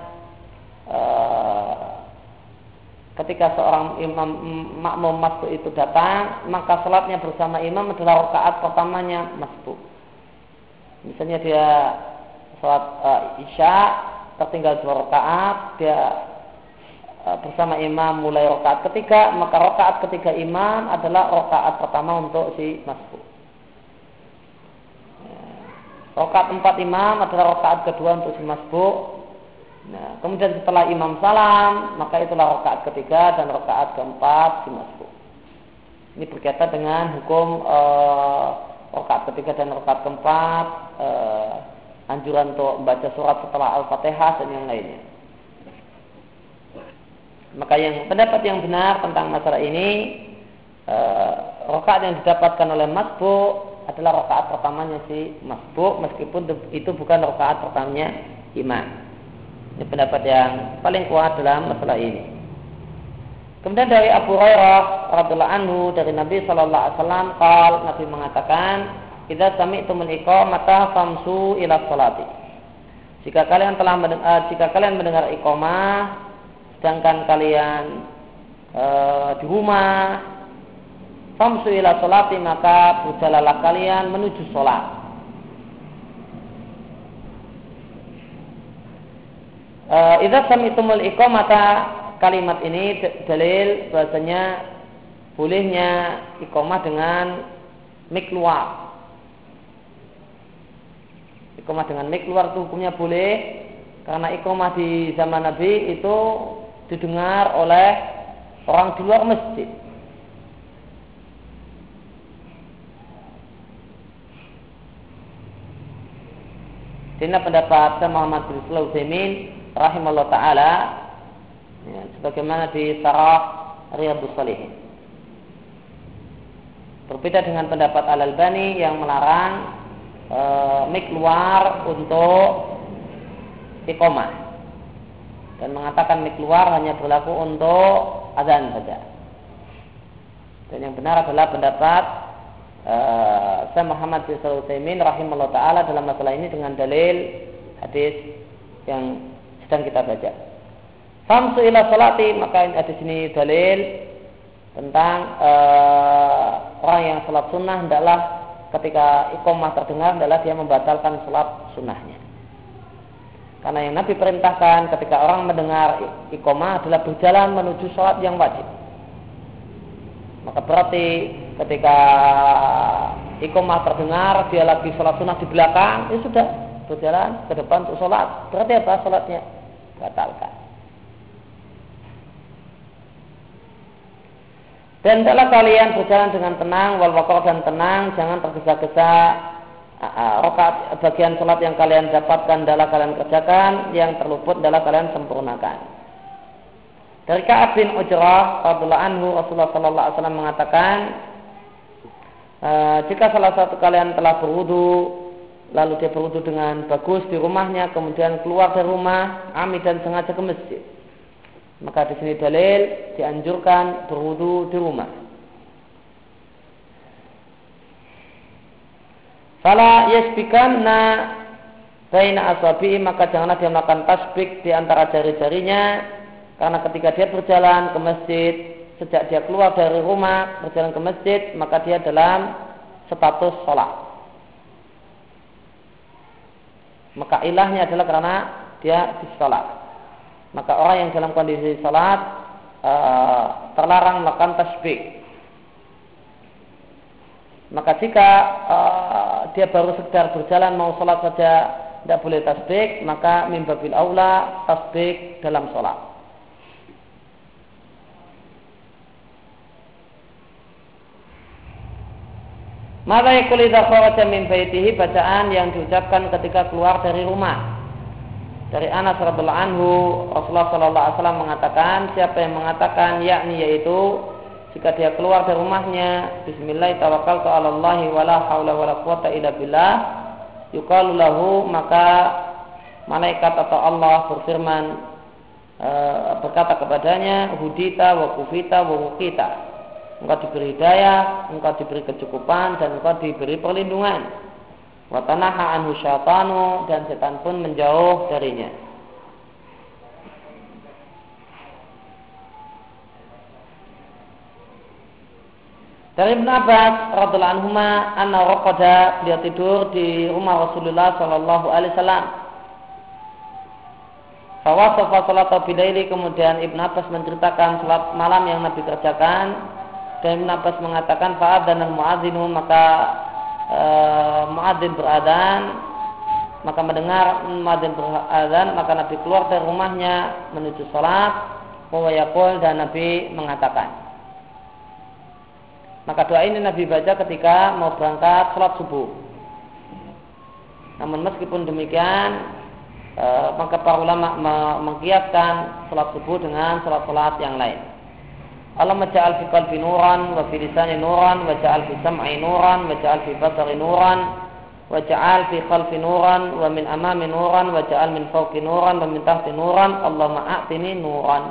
uh, ketika seorang imam makmum masbuk itu datang, maka salatnya bersama imam adalah rakaat pertamanya masbuk. Misalnya dia salat uh, isya tertinggal dua rakaat, dia bersama imam mulai rakaat ketiga, maka rakaat ketiga imam adalah rakaat pertama untuk si masbuk. Rakaat empat imam adalah rakaat kedua untuk si masbuk. Nah, kemudian setelah imam salam, maka itulah rakaat ketiga dan rakaat keempat di masbuk. Ini berkaitan dengan hukum uh, rakaat ketiga dan rakaat keempat, uh, anjuran untuk membaca surat setelah Al-Fatihah dan yang lainnya. Maka yang pendapat yang benar tentang masalah ini, uh, rakaat yang didapatkan oleh masbuk adalah rakaat pertamanya si masbuk, meskipun itu bukan rakaat pertamanya imam. Ini pendapat yang paling kuat dalam masalah ini. Kemudian dari Abu Hurairah radhiyallahu anhu dari Nabi sallallahu alaihi wasallam, qal, Nabi mengatakan, "Idza sami'tumul iqamata famsu ila sholati." Jika kalian telah mendengar, jika kalian mendengar iqamah sedangkan kalian e, di rumah, famsu ila sholati, maka berjalanlah kalian menuju sholat. E, idza sami'tumul iqamata, kalimat ini dalil bahasanya bolehnya iqamah dengan mik luar. Iqamah dengan mik luar itu hukumnya boleh, karena iqamah di zaman Nabi itu didengar oleh orang di luar masjid. Ini pendapat Syekh Muhammad bin Shalih Al-Utsaimin rahimahullah taala, ya, sebagaimana di Syarah Riyadhus Shalihin. Berbeda dengan pendapat Al-Albani yang melarang e, mik luar untuk iqamah dan mengatakan mik luar hanya berlaku untuk azan saja. Dan yang benar adalah pendapat e, Syekh Muhammad bin Shalih Al-Utsaimin rahimahullah taala dalam masalah ini dengan dalil hadis yang sedang kita baca. Famsu ila sholati, maka ada di sini dalil tentang uh, orang yang sholat sunnah hendaklah ketika iqamah terdengar hendaklah dia membatalkan sholat sunnahnya. Karena yang Nabi perintahkan ketika orang mendengar iqamah adalah berjalan menuju sholat yang wajib. Maka berarti ketika iqamah terdengar dia lagi sholat sunnah di belakang, ya sudah berjalan ke depan untuk sholat. Berarti apa? Sholatnya batalkan. Dan hendaklah kalian berjalan dengan tenang, wal waqar, dan tenang, jangan tergesa-gesa. Rakaat bagian salat yang kalian dapatkan adalah kalian kerjakan, yang terluput adalah kalian sempurnakan. Dari Ka'ab bin Ujrah radhiyallahu anhu, Rasulullah sallallahu alaihi wasallam mengatakan, e, jika salah satu kalian telah berwudu, lalu dia berwudu dengan bagus di rumahnya, kemudian keluar dari rumah, amid dan sengaja ke masjid, maka di sini dalil dianjurkan berwudu di rumah. Fala yasbikanna baina asabi'i, maka janganlah dia melakukan tasbik di antara jari-jarinya, karena ketika dia berjalan ke masjid, sejak dia keluar dari rumah berjalan ke masjid, maka dia dalam status sholat. Maka ilahnya adalah karena dia di sholat. Maka orang yang dalam kondisi salat uh, terlarang melakukan tasbih. Maka jika uh, dia baru sekedar berjalan mau salat saja tidak boleh tasbih, maka min babil aula tasbih dalam salat. Maka yaqul idza kharaja min baitihi, bacaan yang diucapkan ketika keluar dari rumah. Dari Anas radhiyallahu anhu, Rasulullah sallallahu alaihi wasallam mengatakan, siapa yang mengatakan yakni yaitu jika dia keluar dari rumahnya, bismillah tawakkaltu 'alallahi wala haula wala quwata illa billah, yuqalu lahu, maka malaikat atau Allah berfirman e, berkata kepadanya, hudita wa kufita wa wukita, engkau diberi hidayah, engkau diberi kecukupan, dan engkau diberi perlindungan. Watanaha anhu syaitanu, dan setan pun menjauh darinya. Dari Ibn Abbas radhiyallahu anhuma anna raqada, dia tidur di rumah Rasulullah sallallahu alaihi wasallam. Fawasafa salat bilaili, kemudian Ibn Abbas menceritakan salat malam yang Nabi kerjakan, dan Ibn Abbas mengatakan fa'adzana al-mu'adzinu, maka Uh, muadzin beradan, maka mendengar muadzin berazan, maka Nabi keluar dari rumahnya menuju salat, wa yaqul, dan Nabi mengatakan. Maka doa ini Nabi baca ketika mau berangkat salat subuh. Namun meskipun demikian, e, maka para ulama mengkiaskan salat subuh dengan salat-salat yang lain. Allahumma ja'al fi qalbi nuran wa fi lisani nuran wa ja'al fi sam'i nuran wa ja'al fi basari nuran wa ja'al fi khalfi nuran wa min amami nuran wa ja'al min fawqi nuran wa min tahti nuran. Allahumma a'tini nuran.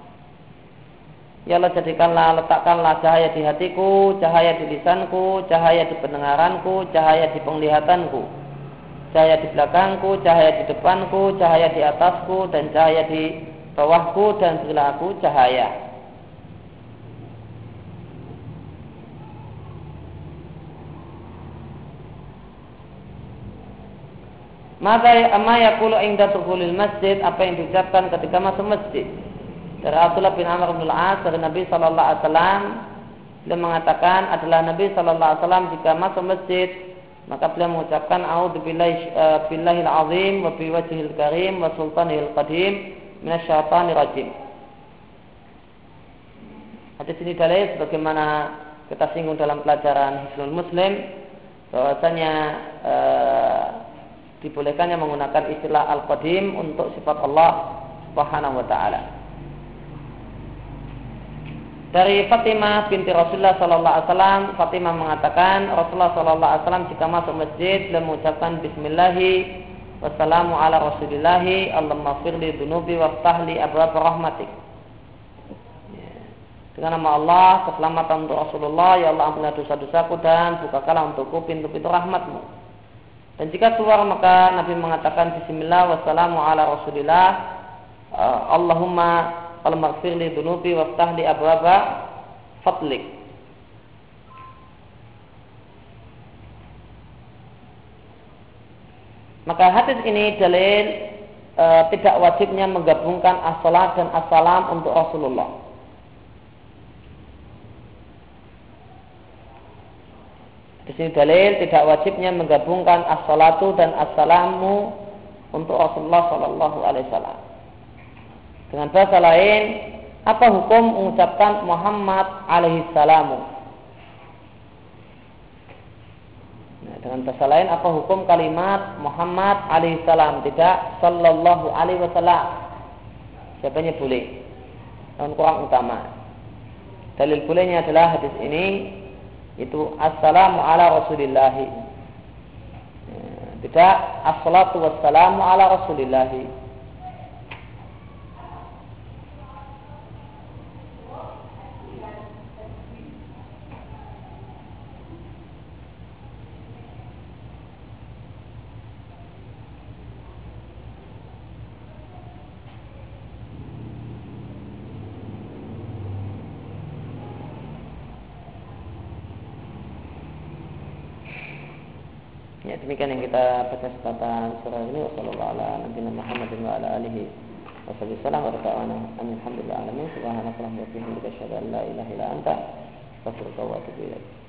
Ya Allah, jadikanlah, letakkanlah cahaya di hatiku, cahaya di lisanku, cahaya di pendengaranku, cahaya di penglihatanku, cahaya di belakangku, cahaya di depanku, cahaya di atasku, dan cahaya di bawahku, dan berilah aku cahaya. Maka amma yaqulu inda dukhulil masjid, apa yang diucapkan ketika masuk masjid. Dari Abdullah bin Amr bin Al-As dari Nabi sallallahu alaihi wasallam, beliau mengatakan adalah Nabi sallallahu alaihi wasallam jika masuk masjid maka beliau mengucapkan a'udzubillahi billahil azim wa bi wajhil karim wa sultanil qadim minasyaitonir rajim. Hadis ini dalil sebagaimana kita singgung dalam pelajaran Hisnul Muslim bahwasanya eh, dibolehkannya menggunakan istilah al-qadim untuk sifat Allah Subhanahu wa taala. Dari Fatimah binti Rasulullah sallallahu alaihi wasallam, Fatimah mengatakan Rasulullah sallallahu alaihi wasallam jika masuk masjid beliau mengucapkan bismillahi wassalamu ala rasulillahi Allahumma firli dunubi waftahli abwaab rahmatik. Dengan nama Allah, keselamatan untuk Rasulullah, ya Allah ampunilah dosa-dosaku dan bukakanlah untukku pintu-pintu rahmatmu. Dan jika keluar maka Nabi mengatakan bismillah wassalamu ala rasulillah Allahumma Allahumma ighfirli dunubi waftahli abwaba fadlik. Maka hadis ini dalil e, tidak wajibnya menggabungkan as-salat dan as-salam untuk Rasulullah. Di sini dalil tidak wajibnya menggabungkan as-salatu dan as-salamu untuk Rasulullah sallallahu alaihi wasallam. Dengan bahasa lain, apa hukum mengucapkan Muhammad alaihi salamu? Nah, dengan bahasa lain, apa hukum kalimat Muhammad alaihi salam? Tidak sallallahu alaihi wasallam. Siapanya boleh. Namun kurang utama. Dalil bolehnya adalah hadis ini, itu assalamu ala rasulillahi. Tidak as-salatu wassalamu ala rasulillahi. Ya, demikian yang kita baca kesempatan surah ini. Wassallallahu ala nabiyina Muhammadin wa ala alihi wasallam wa ta'ala alhamdulillah alamin subhanaka wa bihamdika asyhadu an la ilaha illa anta astaghfiruka wa atubu ilaik.